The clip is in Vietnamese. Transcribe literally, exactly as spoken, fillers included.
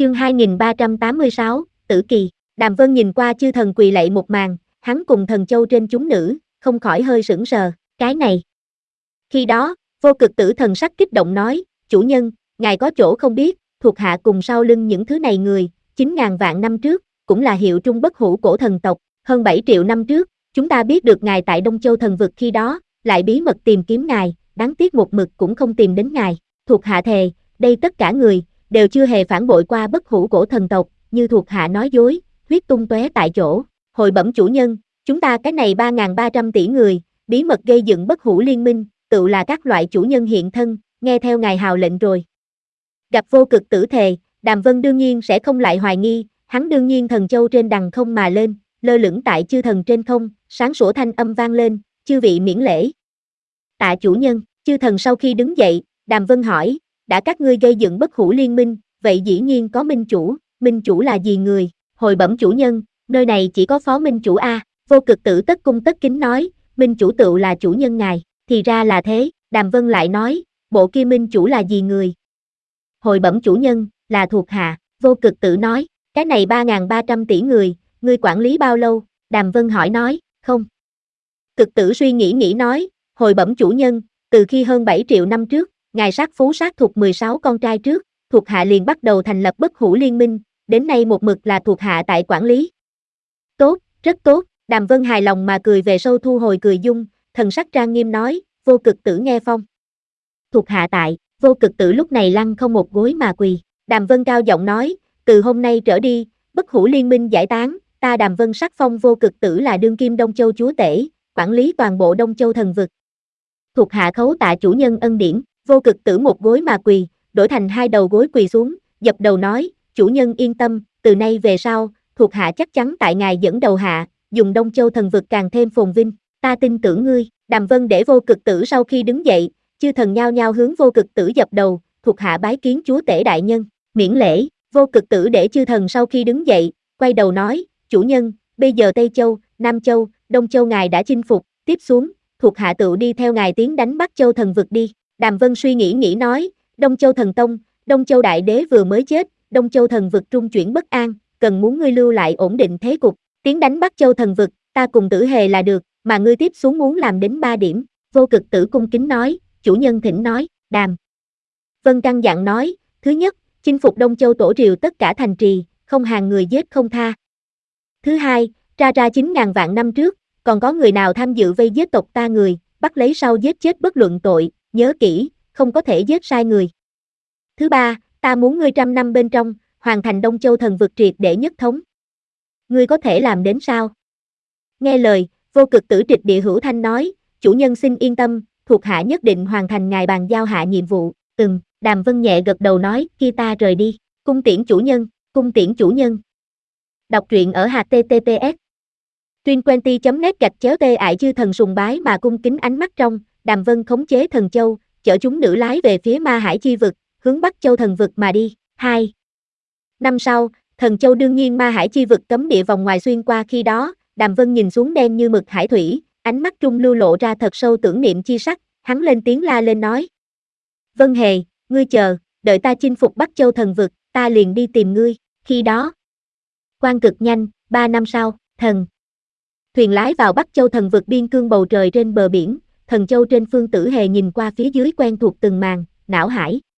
Chương hai nghìn ba trăm tám mươi sáu, Tử Kỳ. Đàm Vân nhìn qua chư thần quỳ lạy một màn, hắn cùng thần châu trên chúng nữ, không khỏi hơi sững sờ, cái này. Khi đó, Vô Cực Tử thần sắc kích động nói, chủ nhân, ngài có chỗ không biết, thuộc hạ cùng sau lưng những thứ này người, chín ngàn vạn năm trước, cũng là hiệu trung bất hủ cổ thần tộc, hơn bảy triệu năm trước, chúng ta biết được ngài tại Đông Châu thần vực khi đó, lại bí mật tìm kiếm ngài, đáng tiếc một mực cũng không tìm đến ngài, thuộc hạ thề, đây tất cả người, đều chưa hề phản bội qua bất hủ cổ thần tộc, như thuộc hạ nói dối, huyết tung tóe tại chỗ, hồi bẩm chủ nhân, chúng ta cái này ba nghìn ba trăm tỷ người, bí mật gây dựng bất hủ liên minh, tự là các loại chủ nhân hiện thân, nghe theo ngài hào lệnh rồi. Gặp Vô Cực Tử thề, Đàm Vân đương nhiên sẽ không lại hoài nghi, hắn đương nhiên thần châu trên đằng không mà lên, lơ lửng tại chư thần trên không, sáng sủa thanh âm vang lên, chư vị miễn lễ. Tạ chủ nhân, chư thần sau khi đứng dậy, Đàm Vân hỏi, đã các ngươi gây dựng bất hủ liên minh, vậy dĩ nhiên có minh chủ, minh chủ là gì người, hồi bẩm chủ nhân, nơi này chỉ có phó minh chủ A, Vô Cực Tử tất cung tất kính nói, minh chủ tựu là chủ nhân ngài, thì ra là thế, Đàm Vân lại nói, bộ kia minh chủ là gì người? Hồi bẩm chủ nhân, là thuộc hạ, Vô Cực Tử nói, cái này ba nghìn ba trăm tỷ người, ngươi quản lý bao lâu? Đàm Vân hỏi nói, không. Cực Tử suy nghĩ nghĩ nói, hồi bẩm chủ nhân, từ khi hơn bảy triệu năm trước, ngài sát phú sát thuộc mười sáu con trai trước, thuộc hạ liền bắt đầu thành lập bất hủ liên minh, đến nay một mực là thuộc hạ tại quản lý. Tốt, rất tốt, Đàm Vân hài lòng mà cười về sâu thu hồi cười dung, thần sắc trang nghiêm nói, Vô Cực Tử nghe phong. Thuộc hạ tại, Vô Cực Tử lúc này lăn không một gối mà quỳ, Đàm Vân cao giọng nói, từ hôm nay trở đi, bất hủ liên minh giải tán, ta Đàm Vân sắc phong Vô Cực Tử là đương kim Đông Châu chúa tể, quản lý toàn bộ Đông Châu thần vực. Thuộc hạ khấu tạ chủ nhân ân điển, Vô Cực Tử một gối mà quỳ, đổi thành hai đầu gối quỳ xuống, dập đầu nói, chủ nhân yên tâm, từ nay về sau, thuộc hạ chắc chắn tại ngài dẫn đầu hạ, dùng Đông Châu thần vực càng thêm phồn vinh, ta tin tưởng ngươi. Đàm Vân để Vô Cực Tử sau khi đứng dậy, chư thần nhao nhao hướng Vô Cực Tử dập đầu, thuộc hạ bái kiến chúa tể đại nhân, miễn lễ. Vô Cực Tử để chư thần sau khi đứng dậy, quay đầu nói, chủ nhân, bây giờ Tây Châu, Nam Châu, Đông Châu ngài đã chinh phục, tiếp xuống, thuộc hạ tự đi theo ngài tiến đánh Bắc Châu thần vực đi. Đàm Vân suy nghĩ nghĩ nói, Đông Châu thần tông, Đông Châu đại đế vừa mới chết, Đông Châu thần vực trung chuyển bất an, cần muốn ngươi lưu lại ổn định thế cục, tiến đánh Bắc Châu thần vực, ta cùng Tử Hề là được, mà ngươi tiếp xuống muốn làm đến ba điểm. Vô Cực Tử cung kính nói, chủ nhân thỉnh nói. Đàm Vân căn dặn nói, thứ nhất, chinh phục Đông Châu tổ triều tất cả thành trì, không hàng người giết không tha. Thứ hai, ra ra chín ngàn vạn năm trước, còn có người nào tham dự vây giết tộc ta người, bắt lấy sau giết chết bất luận tội, nhớ kỹ, không có thể giết sai người. Thứ ba, ta muốn ngươi trăm năm bên trong, hoàn thành Đông Châu thần vực triệt để nhất thống. Ngươi có thể làm đến sao? Nghe lời, Vô Cực Tử trịch địa hữu thanh nói, chủ nhân xin yên tâm, thuộc hạ nhất định hoàn thành ngài bàn giao hạ nhiệm vụ. Ừm, Đàm Vân nhẹ gật đầu nói, kia ta rời đi, cung tiễn chủ nhân, cung tiễn chủ nhân. Đọc truyện ở H T T P S Tuyên Quenty chấm net gạch chéo tê ại chư thần sùng bái mà cung kính ánh mắt trong, Đàm Vân khống chế thần châu, chở chúng nữ lái về phía Ma Hải chi vực, hướng Bắc Châu thần vực mà đi. Hai năm sau, thần châu đương nhiên Ma Hải chi vực cấm địa vòng ngoài xuyên qua khi đó, Đàm Vân nhìn xuống đen như mực hải thủy, ánh mắt trung lưu lộ ra thật sâu tưởng niệm chi sắc, hắn lên tiếng la lên nói. Vân Hề, ngươi chờ, đợi ta chinh phục Bắc Châu thần vực, ta liền đi tìm ngươi, khi đó. Quan cực nhanh, ba năm sau, thần. Thuyền lái vào Bắc Châu thần vực biên cương bầu trời trên bờ biển, thần châu trên phương Tử Hề nhìn qua phía dưới quen thuộc từng màn, não hải.